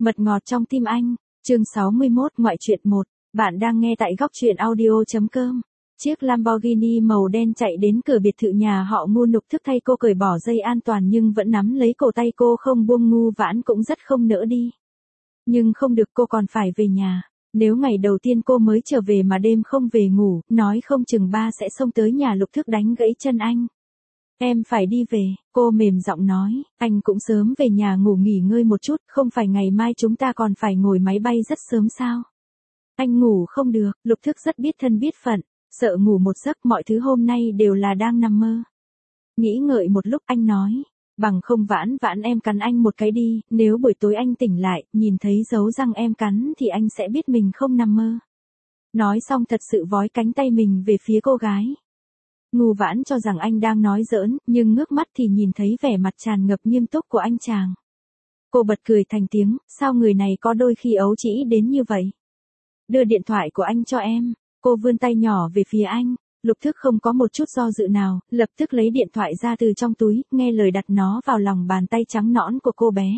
Mật ngọt trong tim anh, chương 61 ngoại truyện 1, bạn đang nghe tại góc truyện audio.com. Chiếc Lamborghini màu đen chạy đến cửa biệt thự nhà họ Ngu Nục Thức thay cô cởi bỏ dây an toàn nhưng vẫn nắm lấy cổ tay cô không buông. Ngu Vãn cũng rất không nỡ đi. Nhưng không được, cô còn phải về nhà. Nếu ngày đầu tiên cô mới trở về mà đêm không về ngủ, nói không chừng ba sẽ xông tới nhà Lục Thức đánh gãy chân anh. Em phải đi về, cô mềm giọng nói, anh cũng sớm về nhà ngủ nghỉ ngơi một chút, không phải ngày mai chúng ta còn phải ngồi máy bay rất sớm sao? Anh ngủ không được, Lục Thức rất biết thân biết phận, sợ ngủ một giấc mọi thứ hôm nay đều là đang nằm mơ. Nghĩ ngợi một lúc anh nói, bằng không Vãn Vãn em cắn anh một cái đi, nếu buổi tối anh tỉnh lại, nhìn thấy dấu răng em cắn thì anh sẽ biết mình không nằm mơ. Nói xong thật sự vói cánh tay mình về phía cô gái. Ngu Vãn cho rằng anh đang nói giỡn, nhưng ngước mắt thì nhìn thấy vẻ mặt tràn ngập nghiêm túc của anh chàng. Cô bật cười thành tiếng, sao người này có đôi khi ấu trĩ đến như vậy? Đưa điện thoại của anh cho em, cô vươn tay nhỏ về phía anh. Lục Thức không có một chút do dự nào, lập tức lấy điện thoại ra từ trong túi, nghe lời đặt nó vào lòng bàn tay trắng nõn của cô bé.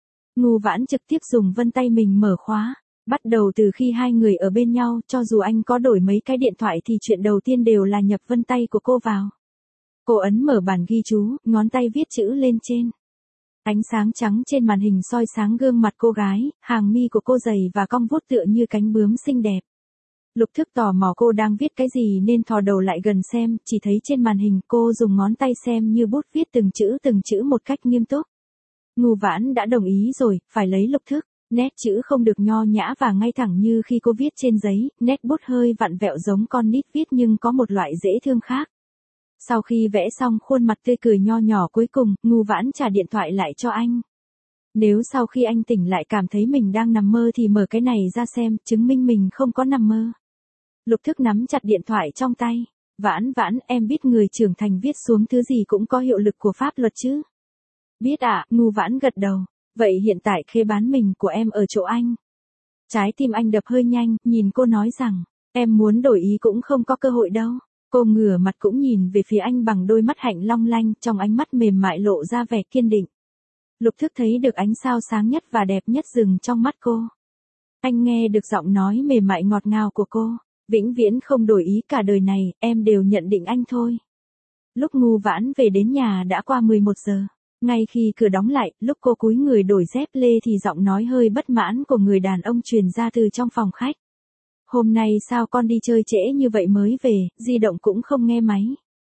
Ngu Vãn trực tiếp dùng vân tay mình mở khóa. Bắt đầu từ khi hai người ở bên nhau, cho dù anh có đổi mấy cái điện thoại thì chuyện đầu tiên đều là nhập vân tay của cô vào. Cô ấn mở bản ghi chú, ngón tay viết chữ lên trên. Ánh sáng trắng trên màn hình soi sáng gương mặt cô gái, hàng mi của cô dày và cong vuốt tựa như cánh bướm xinh đẹp. Lục Thức tò mò cô đang viết cái gì nên thò đầu lại gần xem, chỉ thấy trên màn hình cô dùng ngón tay xem như bút viết từng chữ một cách nghiêm túc. Ngu Vãn đã đồng ý rồi, phải lấy Lục Thức. Nét chữ không được nho nhã và ngay thẳng như khi cô viết trên giấy, nét bút hơi vặn vẹo giống con nít viết nhưng có một loại dễ thương khác. Sau khi vẽ xong khuôn mặt tươi cười nho nhỏ cuối cùng, Ngu Vãn trả điện thoại lại cho anh. Nếu sau khi anh tỉnh lại cảm thấy mình đang nằm mơ thì mở cái này ra xem, chứng minh mình không có nằm mơ. Lục Thức nắm chặt điện thoại trong tay. Vãn Vãn, em biết người trưởng thành viết xuống thứ gì cũng có hiệu lực của pháp luật chứ? Biết ạ, Ngu Vãn gật đầu. Vậy hiện tại khế bán mình của em ở chỗ anh. Trái tim anh đập hơi nhanh, nhìn cô nói rằng, em muốn đổi ý cũng không có cơ hội đâu. Cô ngửa mặt cũng nhìn về phía anh bằng đôi mắt hạnh long lanh, trong ánh mắt mềm mại lộ ra vẻ kiên định. Lục Thức thấy được ánh sao sáng nhất và đẹp nhất dừng trong mắt cô. Anh nghe được giọng nói mềm mại ngọt ngào của cô, vĩnh viễn không đổi ý cả đời này, em đều nhận định anh thôi. Lúc Ngu Vãn về đến nhà đã qua 11 giờ. Ngay khi cửa đóng lại, lúc cô cúi người đổi dép lê thì giọng nói hơi bất mãn của người đàn ông truyền ra từ trong phòng khách. Hôm nay sao con đi chơi trễ như vậy mới về, di động cũng không nghe máy.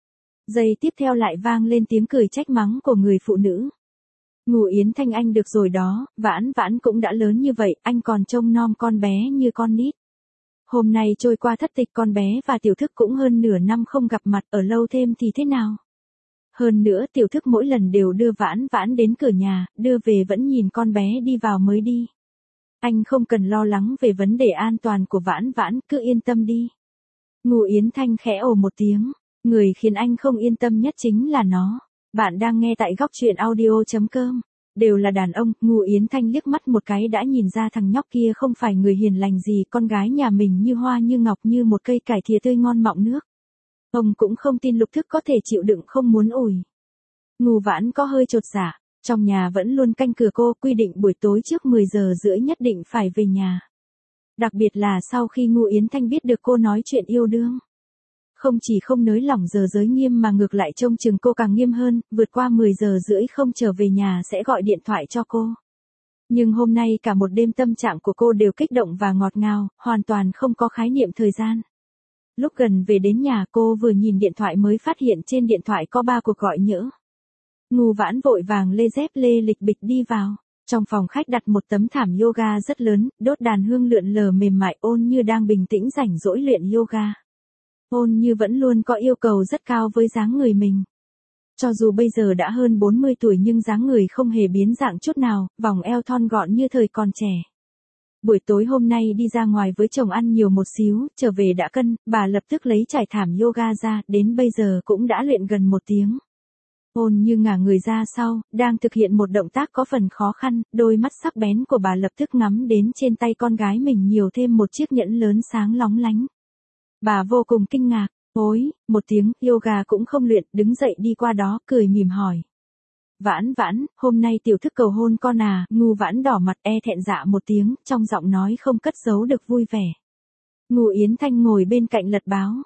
Giây tiếp theo lại vang lên tiếng cười trách mắng của người phụ nữ. Ngủ Yến Thanh, anh được rồi đó, Vãn Vãn cũng đã lớn như vậy, anh còn trông nom con bé như con nít. Hôm nay trôi qua thất tịch, con bé và Tiểu Thức cũng hơn nửa năm không gặp mặt, ở lâu thêm thì thế nào? Hơn nữa Tiểu Thức mỗi lần đều đưa Vãn Vãn đến cửa nhà, đưa về vẫn nhìn con bé đi vào mới đi. Anh không cần lo lắng về vấn đề an toàn của Vãn Vãn, cứ yên tâm đi. Ngụ Yến Thanh khẽ ồ một tiếng, người khiến anh không yên tâm nhất chính là nó. Bạn đang nghe tại góc truyện audio.com. Đều là đàn ông, Ngụ Yến Thanh liếc mắt một cái đã nhìn ra thằng nhóc kia không phải người hiền lành gì, con gái nhà mình như hoa như ngọc như một cây cải thìa tươi ngon mọng nước. Ông cũng không tin Lục Thức có thể chịu đựng không muốn ủi. Ngu Vãn có hơi chột dạ, trong nhà vẫn luôn canh cửa cô, quy định buổi tối trước 10 giờ rưỡi nhất định phải về nhà. Đặc biệt là sau khi Ngụ Yến Thanh biết được cô nói chuyện yêu đương. Không chỉ không nới lỏng giờ giới nghiêm mà ngược lại trông chừng cô càng nghiêm hơn, vượt qua 10 giờ rưỡi không trở về nhà sẽ gọi điện thoại cho cô. Nhưng hôm nay cả một đêm tâm trạng của cô đều kích động và ngọt ngào, hoàn toàn không có khái niệm thời gian. Lúc gần về đến nhà cô vừa nhìn điện thoại mới phát hiện trên điện thoại có 3 cuộc gọi nhỡ. Ngu Vãn vội vàng lê dép lê lịch bịch đi vào. Trong phòng khách đặt một tấm thảm yoga rất lớn, đốt đàn hương lượn lờ mềm mại, Ôn Như đang bình tĩnh rảnh rỗi luyện yoga. Ôn Như vẫn luôn có yêu cầu rất cao với dáng người mình. Cho dù bây giờ đã hơn 40 tuổi nhưng dáng người không hề biến dạng chút nào, vòng eo thon gọn như thời còn trẻ. Buổi tối hôm nay đi ra ngoài với chồng ăn nhiều một xíu, trở về đã cân, bà lập tức lấy trải thảm yoga ra, đến bây giờ cũng đã luyện gần 1 tiếng. Ôn Như ngả người ra sau, đang thực hiện một động tác có phần khó khăn, đôi mắt sắc bén của bà lập tức ngắm đến trên tay con gái mình nhiều thêm một chiếc nhẫn lớn sáng lóng lánh. Bà vô cùng kinh ngạc, ôi, 1 tiếng, yoga cũng không luyện, đứng dậy đi qua đó, cười mỉm hỏi. Vãn vãn, hôm nay tiểu thức cầu hôn con à, Ngu Vãn đỏ mặt thẹn dạ một tiếng, trong giọng nói không cất giấu được vui vẻ. Ngô Yến Thanh ngồi bên cạnh lật báo.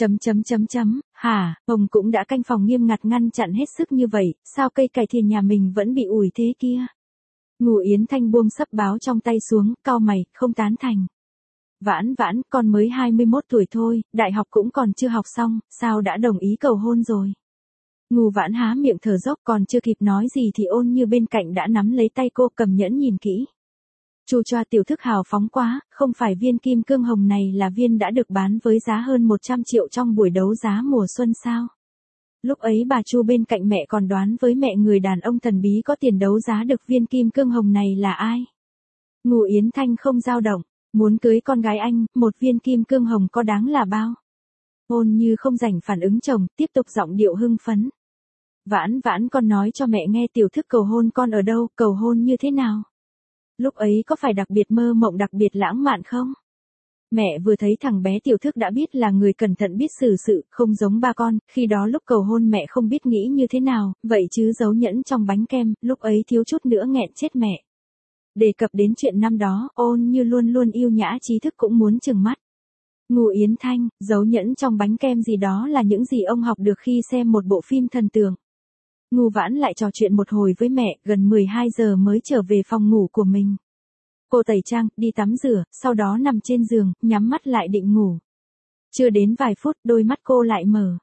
Hả, ông cũng đã canh phòng nghiêm ngặt ngăn chặn hết sức như vậy, sao cây cải thiền nhà mình vẫn bị ủi thế kia? Ngô Yến Thanh buông sấp báo trong tay xuống, cau mày, không tán thành. Vãn vãn, con mới 21 tuổi thôi, đại học cũng còn chưa học xong, sao đã đồng ý cầu hôn rồi? Ngô Vãn há miệng thở dốc, còn chưa kịp nói gì thì Ôn Như bên cạnh đã nắm lấy tay cô, cầm nhẫn nhìn kỹ. Chu choa tiểu thức hào phóng quá, không phải viên kim cương hồng này là viên đã được bán với giá hơn 100 triệu trong buổi đấu giá mùa xuân sao? Lúc ấy bà Chu bên cạnh mẹ còn đoán với mẹ người đàn ông thần bí có tiền đấu giá được viên kim cương hồng này là ai? Ngô Yến Thanh không dao động, muốn cưới con gái anh, một viên kim cương hồng có đáng là bao? Ôn Như không rảnh phản ứng chồng, tiếp tục giọng điệu hưng phấn. Vãn vãn, con nói cho mẹ nghe tiểu thức cầu hôn con ở đâu, cầu hôn như thế nào? Lúc ấy có phải đặc biệt mơ mộng đặc biệt lãng mạn không? Mẹ vừa thấy thằng bé tiểu thức đã biết là người cẩn thận biết xử sự, không giống ba con, khi đó lúc cầu hôn mẹ không biết nghĩ như thế nào, vậy chứ giấu nhẫn trong bánh kem, lúc ấy thiếu chút nữa nghẹn chết mẹ. Đề cập đến chuyện năm đó, Ôn Như luôn luôn yêu nhã trí thức cũng muốn trừng mắt. Ngô Yến Thanh, giấu nhẫn trong bánh kem gì đó là những gì ông học được khi xem một bộ phim thần tượng. Ngô Vãn lại trò chuyện một hồi với mẹ, gần 12 giờ mới trở về phòng ngủ của mình. Cô tẩy trang, đi tắm rửa, sau đó nằm trên giường, nhắm mắt lại định ngủ. Chưa đến vài phút, đôi mắt cô lại mở.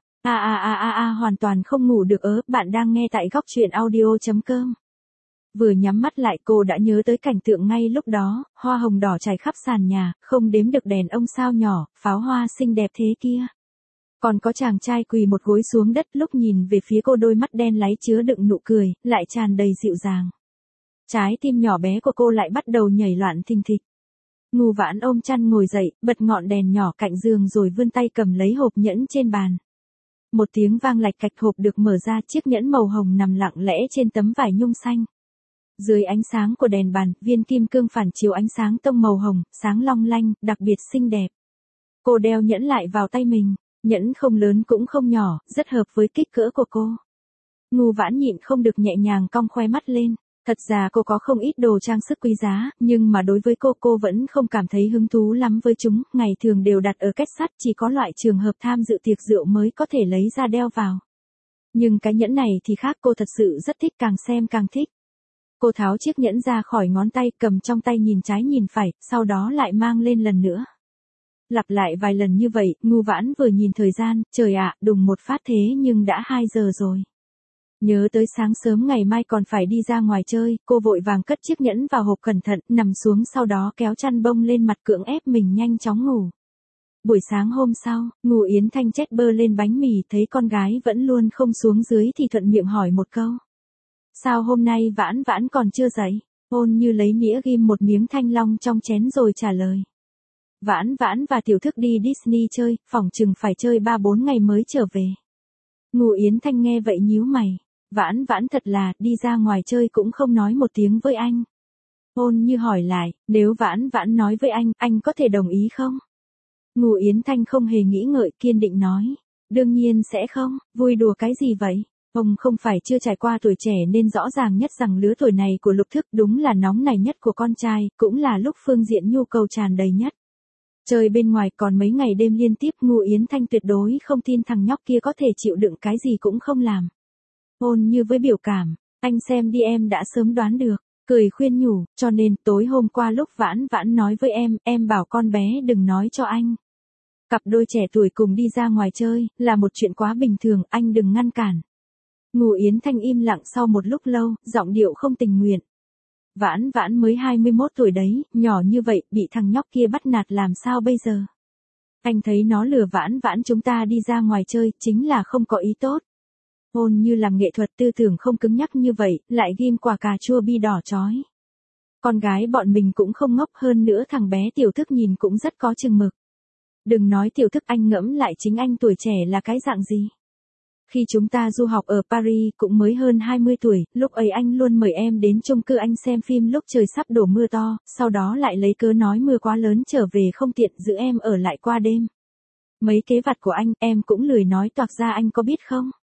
Hoàn toàn không ngủ được bạn đang nghe tại góc truyện audio.com. Vừa nhắm mắt lại cô đã nhớ tới cảnh tượng ngay lúc đó, hoa hồng đỏ trải khắp sàn nhà, không đếm được đèn ông sao nhỏ, pháo hoa xinh đẹp thế kia. Còn có chàng trai quỳ một gối xuống đất, lúc nhìn về phía cô đôi mắt đen láy chứa đựng nụ cười, lại tràn đầy dịu dàng. Trái tim nhỏ bé của cô lại bắt đầu nhảy loạn thình thịch. Ngô Vãn ôm chăn ngồi dậy, bật ngọn đèn nhỏ cạnh giường rồi vươn tay cầm lấy hộp nhẫn trên bàn. Một tiếng vang lạch cạch, hộp được mở ra, chiếc nhẫn màu hồng nằm lặng lẽ trên tấm vải nhung xanh. Dưới ánh sáng của đèn bàn, viên kim cương phản chiếu ánh sáng tông màu hồng, sáng long lanh, đặc biệt xinh đẹp. Cô đeo nhẫn lại vào tay mình, nhẫn không lớn cũng không nhỏ, rất hợp với kích cỡ của cô. Ngô Vãn nhịn không được nhẹ nhàng cong khoe mắt lên. Thật ra cô có không ít đồ trang sức quý giá, nhưng mà đối với cô vẫn không cảm thấy hứng thú lắm với chúng, ngày thường đều đặt ở kết sắt, chỉ có loại trường hợp tham dự tiệc rượu mới có thể lấy ra đeo vào. Nhưng cái nhẫn này thì khác, cô thật sự rất thích, càng xem càng thích. Cô tháo chiếc nhẫn ra khỏi ngón tay, cầm trong tay nhìn trái nhìn phải, sau đó lại mang lên lần nữa. Lặp lại vài lần như vậy, Ngô Vãn vừa nhìn thời gian, trời ạ, đùng một phát thế nhưng đã 2 giờ rồi. Nhớ tới sáng sớm ngày mai còn phải đi ra ngoài chơi, cô vội vàng cất chiếc nhẫn vào hộp cẩn thận, nằm xuống sau đó kéo chăn bông lên mặt cưỡng ép mình nhanh chóng ngủ. Buổi sáng hôm sau, Ngô Yến Thanh chét bơ lên bánh mì, thấy con gái vẫn luôn không xuống dưới thì thuận miệng hỏi một câu. Sao hôm nay Vãn Vãn còn chưa dậy? Ôn Như lấy nĩa ghim một miếng thanh long trong chén rồi trả lời. Vãn Vãn và tiểu thức đi Disney chơi, phỏng chừng phải chơi 3-4 ngày mới trở về. Ngô Yến Thanh nghe vậy nhíu mày. Vãn Vãn thật là, đi ra ngoài chơi cũng không nói một tiếng với anh. Ôn Như hỏi lại, nếu Vãn Vãn nói với anh có thể đồng ý không? Ngô Yến Thanh không hề nghĩ ngợi, kiên định nói. Đương nhiên sẽ không, vui đùa cái gì vậy? Ông không phải chưa trải qua tuổi trẻ nên rõ ràng nhất rằng lứa tuổi này của Lục Thức đúng là nóng nảy nhất của con trai, cũng là lúc phương diện nhu cầu tràn đầy nhất. Chơi bên ngoài còn mấy ngày đêm liên tiếp, Ngô Yến Thanh tuyệt đối không tin thằng nhóc kia có thể chịu đựng cái gì cũng không làm. Ôn Như với biểu cảm, anh xem đi em đã sớm đoán được, cười khuyên nhủ, cho nên tối hôm qua lúc Vãn Vãn nói với em bảo con bé đừng nói cho anh. Cặp đôi trẻ tuổi cùng đi ra ngoài chơi, là một chuyện quá bình thường, anh đừng ngăn cản. Ngô Yến Thanh im lặng sau một lúc lâu, giọng điệu không tình nguyện. Vãn Vãn mới 21 tuổi đấy, nhỏ như vậy, bị thằng nhóc kia bắt nạt làm sao bây giờ? Anh thấy nó lừa Vãn Vãn chúng ta đi ra ngoài chơi, chính là không có ý tốt. Ôn Như làm nghệ thuật tư tưởng không cứng nhắc như vậy, lại ghim quả cà chua bi đỏ chói. Con gái bọn mình cũng không ngốc, hơn nữa thằng bé tiểu thức nhìn cũng rất có chừng mực. Đừng nói tiểu thức, anh ngẫm lại chính anh tuổi trẻ là cái dạng gì. Khi chúng ta du học ở Paris cũng mới hơn 20 tuổi, lúc ấy anh luôn mời em đến chung cư anh xem phim lúc trời sắp đổ mưa to, sau đó lại lấy cớ nói mưa quá lớn trở về không tiện giữ em ở lại qua đêm. Mấy kế vặt của anh, em cũng lười nói toạc ra, anh có biết không?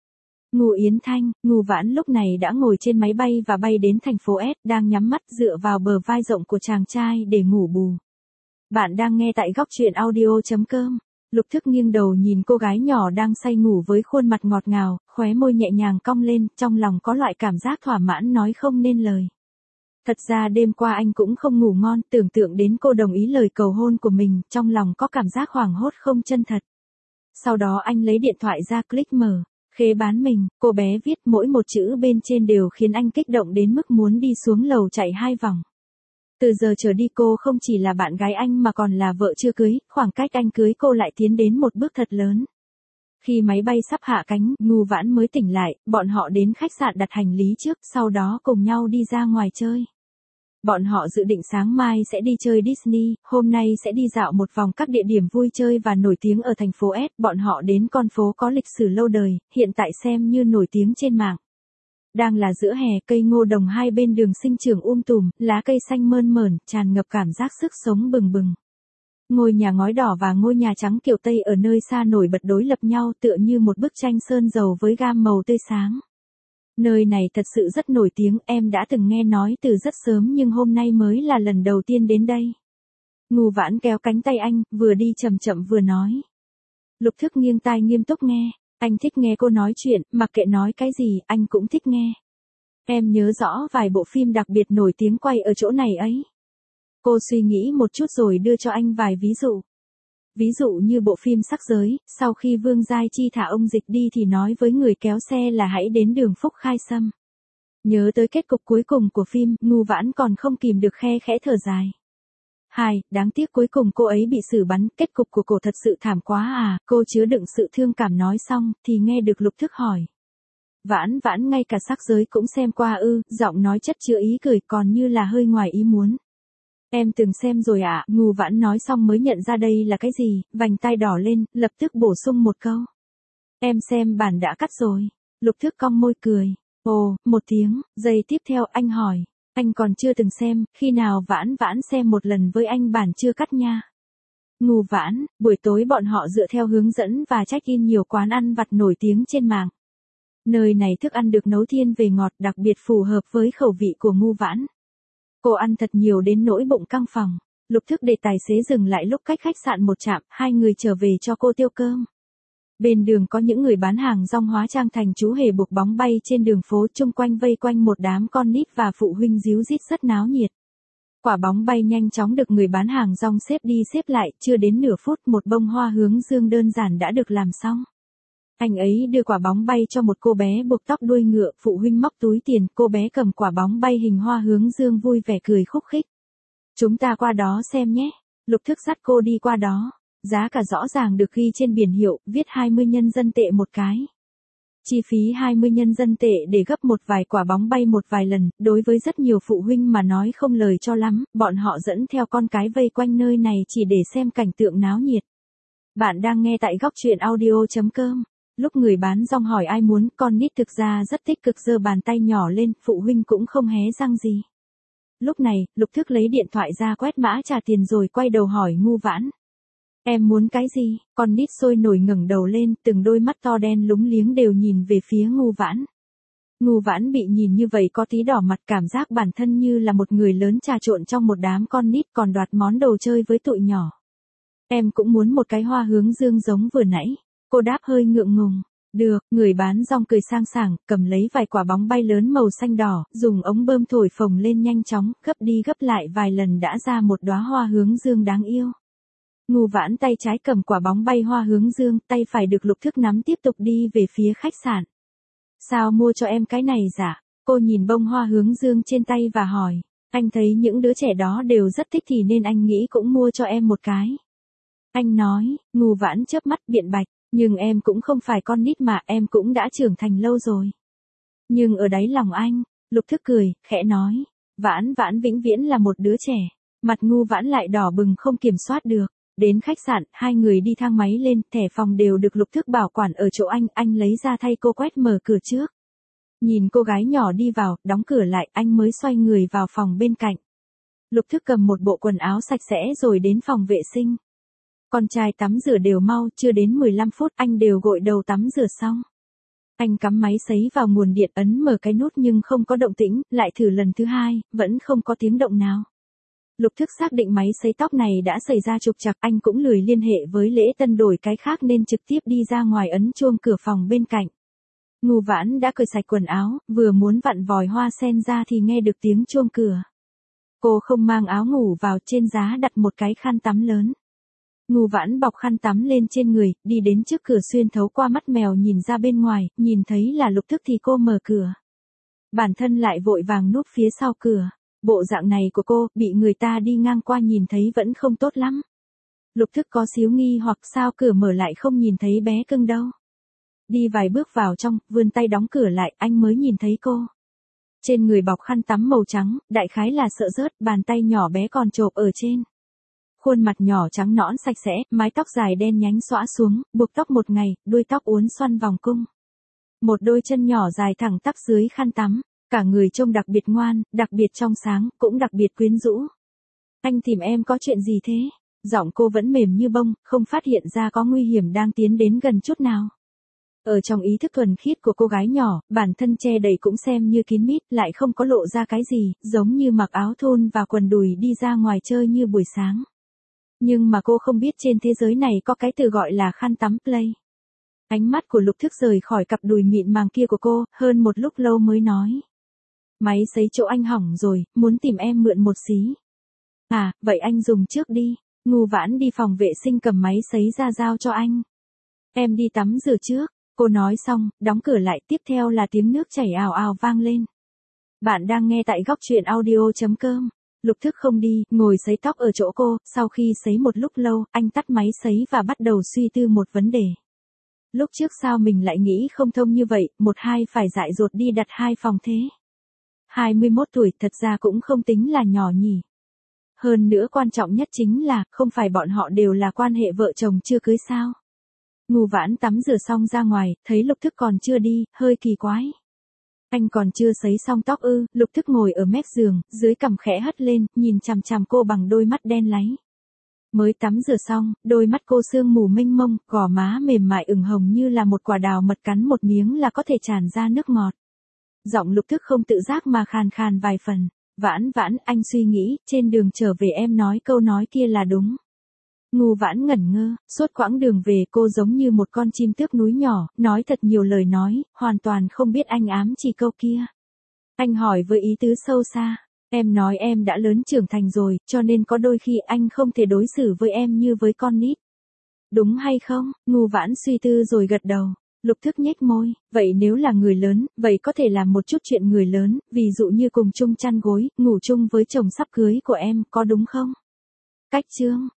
Ngô Yến Thanh, Ngô Vãn lúc này đã ngồi trên máy bay và bay đến thành phố S, đang nhắm mắt dựa vào bờ vai rộng của chàng trai để ngủ bù. Bạn đang nghe tại góc truyện audio.com. Lục Thức nghiêng đầu nhìn cô gái nhỏ đang say ngủ với khuôn mặt ngọt ngào, khóe môi nhẹ nhàng cong lên, trong lòng có loại cảm giác thỏa mãn nói không nên lời. Thật ra đêm qua anh cũng không ngủ ngon, tưởng tượng đến cô đồng ý lời cầu hôn của mình, trong lòng có cảm giác hoảng hốt không chân thật. Sau đó anh lấy điện thoại ra click mở. Khế bán mình, cô bé viết mỗi một chữ bên trên đều khiến anh kích động đến mức muốn đi xuống lầu chạy 2 vòng. Từ giờ trở đi cô không chỉ là bạn gái anh mà còn là vợ chưa cưới, khoảng cách anh cưới cô lại tiến đến một bước thật lớn. Khi máy bay sắp hạ cánh, Ngô Vãn mới tỉnh lại, bọn họ đến khách sạn đặt hành lý trước, sau đó cùng nhau đi ra ngoài chơi. Bọn họ dự định sáng mai sẽ đi chơi Disney, hôm nay sẽ đi dạo một vòng các địa điểm vui chơi và nổi tiếng ở thành phố S. Bọn họ đến con phố có lịch sử lâu đời, hiện tại xem như nổi tiếng trên mạng. Đang là giữa hè, cây ngô đồng hai bên đường sinh trưởng tùm, lá cây xanh mơn mởn, tràn ngập cảm giác sức sống bừng bừng. Ngôi nhà ngói đỏ và ngôi nhà trắng kiểu Tây ở nơi xa nổi bật đối lập nhau tựa như một bức tranh sơn dầu với gam màu tươi sáng. Nơi này thật sự rất nổi tiếng, em đã từng nghe nói từ rất sớm nhưng hôm nay mới là lần đầu tiên đến đây. Ngô Vãn kéo cánh tay anh, vừa đi chậm chậm vừa nói. Lục Thức nghiêng tai nghiêm túc nghe, anh thích nghe cô nói chuyện, mặc kệ nói cái gì, anh cũng thích nghe. Em nhớ rõ vài bộ phim đặc biệt nổi tiếng quay ở chỗ này ấy. Cô suy nghĩ một chút rồi đưa cho anh vài ví dụ. Ví dụ như bộ phim Sắc Giới, sau khi Vương Giai Chi thả ông Dịch đi thì nói với người kéo xe là hãy đến đường Phúc Khai Sâm. Nhớ tới kết cục cuối cùng của phim, Ngô Vãn còn không kìm được khe khẽ thở dài. 2. Đáng tiếc cuối cùng cô ấy bị xử bắn, kết cục của cô thật sự thảm quá à, cô chứa đựng sự thương cảm nói xong, thì nghe được Lục Thức hỏi. Vãn Vãn ngay cả Sắc Giới cũng xem qua ư, giọng nói chất chứa ý cười còn như là hơi ngoài ý muốn. Em từng xem rồi ạ, Ngô Vãn nói xong mới nhận ra đây là cái gì, vành tai đỏ lên, lập tức bổ sung một câu. Em xem bản đã cắt rồi. Lục Thức cong môi cười. Ồ, một tiếng, giây tiếp theo anh hỏi. Anh còn chưa từng xem, khi nào Vãn Vãn xem một lần với anh bản chưa cắt nha. Ngô Vãn, buổi tối bọn họ dựa theo hướng dẫn và check-in nhiều quán ăn vặt nổi tiếng trên mạng. Nơi này thức ăn được nấu thiên về ngọt đặc biệt phù hợp với khẩu vị của Ngô Vãn. Cô ăn thật nhiều đến nỗi bụng căng phòng. Lục Thức để tài xế dừng lại lúc cách khách sạn một trạm, hai người trở về cho cô tiêu cơm. Bên đường có những người bán hàng rong hóa trang thành chú hề buộc bóng bay trên đường phố, chung quanh vây quanh một đám con nít và phụ huynh ríu rít rất náo nhiệt. Quả bóng bay nhanh chóng được người bán hàng rong xếp đi xếp lại, chưa đến nửa phút một bông hoa hướng dương đơn giản đã được làm xong. Anh ấy đưa quả bóng bay cho một cô bé buộc tóc đuôi ngựa, phụ huynh móc túi tiền, cô bé cầm quả bóng bay hình hoa hướng dương vui vẻ cười khúc khích. Chúng ta qua đó xem nhé. Lục Thức dắt cô đi qua đó. Giá cả rõ ràng được ghi trên biển hiệu, viết 20 nhân dân tệ một cái. Chi phí 20 nhân dân tệ để gấp một vài quả bóng bay một vài lần, đối với rất nhiều phụ huynh mà nói không lời cho lắm, bọn họ dẫn theo con cái vây quanh nơi này chỉ để xem cảnh tượng náo nhiệt. Bạn đang nghe tại góc truyện audio.com. Lúc người bán rong hỏi ai muốn, con nít thực ra rất tích cực giơ bàn tay nhỏ lên, phụ huynh cũng không hé răng gì. Lúc này, Lục Thức lấy điện thoại ra quét mã trả tiền rồi quay đầu hỏi Ngô Vãn. Em muốn cái gì? Con nít sôi nổi ngẩng đầu lên, từng đôi mắt to đen lúng liếng đều nhìn về phía Ngô Vãn. Ngô Vãn bị nhìn như vậy có tí đỏ mặt, cảm giác bản thân như là một người lớn trà trộn trong một đám con nít còn đoạt món đồ chơi với tụi nhỏ. Em cũng muốn một cái hoa hướng dương giống vừa nãy. Cô đáp hơi ngượng ngùng. Được, người bán rong cười sang sảng, cầm lấy vài quả bóng bay lớn màu xanh đỏ, dùng ống bơm thổi phồng lên nhanh chóng, gấp đi gấp lại vài lần đã ra một đóa hoa hướng dương đáng yêu. Ngô Vãn tay trái cầm quả bóng bay hoa hướng dương, tay phải được Lục Thức nắm tiếp tục đi về phía khách sạn. Sao mua cho em cái này dạ? Cô nhìn bông hoa hướng dương trên tay và hỏi. Anh thấy những đứa trẻ đó đều rất thích thì nên anh nghĩ cũng mua cho em một cái. Anh nói, Ngô Vãn chớp mắt biện bạch. Nhưng em cũng không phải con nít mà, em cũng đã trưởng thành lâu rồi. Nhưng ở đáy lòng anh, Lục Thức cười, khẽ nói. Vãn Vãn vĩnh viễn là một đứa trẻ. Mặt Ngô Vãn lại đỏ bừng không kiểm soát được. Đến khách sạn, hai người đi thang máy lên, thẻ phòng đều được Lục Thức bảo quản ở chỗ anh lấy ra thay cô quét mở cửa trước. Nhìn cô gái nhỏ đi vào, đóng cửa lại, anh mới xoay người vào phòng bên cạnh. Lục Thức cầm một bộ quần áo sạch sẽ rồi đến phòng vệ sinh. Con trai tắm rửa đều mau, chưa đến 15 phút anh đều gội đầu tắm rửa xong. Anh cắm máy sấy vào nguồn điện ấn mở cái nút nhưng không có động tĩnh, lại thử lần thứ hai, vẫn không có tiếng động nào. Lục Thức xác định máy sấy tóc này đã xảy ra trục trặc, anh cũng lười liên hệ với Lễ Tân đổi cái khác nên trực tiếp đi ra ngoài ấn chuông cửa phòng bên cạnh. Ngô Vãn đã cởi sạch quần áo, vừa muốn vặn vòi hoa sen ra thì nghe được tiếng chuông cửa. Cô không mang áo ngủ vào, trên giá đặt một cái khăn tắm lớn. Ngô Vãn bọc khăn tắm lên trên người, đi đến trước cửa xuyên thấu qua mắt mèo nhìn ra bên ngoài, nhìn thấy là Lục Thức thì cô mở cửa. Bản thân lại vội vàng núp phía sau cửa. Bộ dạng này của cô, bị người ta đi ngang qua nhìn thấy vẫn không tốt lắm. Lục Thức có xíu nghi hoặc sao cửa mở lại không nhìn thấy bé cưng đâu. Đi vài bước vào trong, vươn tay đóng cửa lại, anh mới nhìn thấy cô. Trên người bọc khăn tắm màu trắng, đại khái là sợ rớt, bàn tay nhỏ bé còn chộp ở trên. Khuôn mặt nhỏ trắng nõn sạch sẽ, mái tóc dài đen nhánh xõa xuống, buộc tóc một ngày, đuôi tóc uốn xoăn vòng cung. Một đôi chân nhỏ dài thẳng tắp dưới khăn tắm, cả người trông đặc biệt ngoan, đặc biệt trong sáng, cũng đặc biệt quyến rũ. Anh tìm em có chuyện gì thế? Giọng cô vẫn mềm như bông, không phát hiện ra có nguy hiểm đang tiến đến gần chút nào. Ở trong ý thức thuần khiết của cô gái nhỏ, bản thân che đầy cũng xem như kín mít, lại không có lộ ra cái gì, giống như mặc áo thun và quần đùi đi ra ngoài chơi như buổi sáng. Nhưng mà cô không biết trên thế giới này có cái từ gọi là khăn tắm play. Ánh mắt của Lục Thức rời khỏi cặp đùi mịn màng kia của cô, hơn một lúc lâu mới nói. Máy sấy chỗ anh hỏng rồi, muốn tìm em mượn một xí. À, vậy anh dùng trước đi. Ngô Vãn đi phòng vệ sinh cầm máy sấy ra giao cho anh. Em đi tắm rửa trước. Cô nói xong, đóng cửa lại, tiếp theo là tiếng nước chảy ào ào vang lên. Bạn đang nghe tại góc truyện audio.com. Lục Thức không đi, ngồi sấy tóc ở chỗ cô, sau khi sấy một lúc lâu, anh tắt máy sấy và bắt đầu suy tư một vấn đề. Lúc trước sao mình lại nghĩ không thông như vậy, một hai phải dại dột đi đặt 2 phòng thế. 21 tuổi thật ra cũng không tính là nhỏ nhỉ. Hơn nữa quan trọng nhất chính là, không phải bọn họ đều là quan hệ vợ chồng chưa cưới sao. Ngô Vãn tắm rửa xong ra ngoài, thấy Lục Thức còn chưa đi, hơi kỳ quái. Anh còn chưa sấy xong tóc ư? Lục Thức ngồi ở mép giường, dưới cằm khẽ hất lên, nhìn chằm chằm cô bằng đôi mắt đen láy. Mới tắm rửa xong, đôi mắt cô sương mù mênh mông, gò má mềm mại ửng hồng như là một quả đào mật cắn một miếng là có thể tràn ra nước ngọt. Giọng Lục Thức không tự giác mà khàn khàn vài phần. Vãn Vãn, anh suy nghĩ, trên đường trở về em nói câu nói kia là đúng. Ngô Vãn ngẩn ngơ, suốt quãng đường về cô giống như một con chim tước núi nhỏ, nói thật nhiều lời nói, hoàn toàn không biết anh ám chỉ câu kia. Anh hỏi với ý tứ sâu xa, em nói em đã lớn trưởng thành rồi, cho nên có đôi khi anh không thể đối xử với em như với con nít. Đúng hay không? Ngô Vãn suy tư rồi gật đầu. Lục Thức nhếch môi, vậy nếu là người lớn, vậy có thể làm một chút chuyện người lớn, ví dụ như cùng chung chăn gối, ngủ chung với chồng sắp cưới của em, có đúng không? Cách chương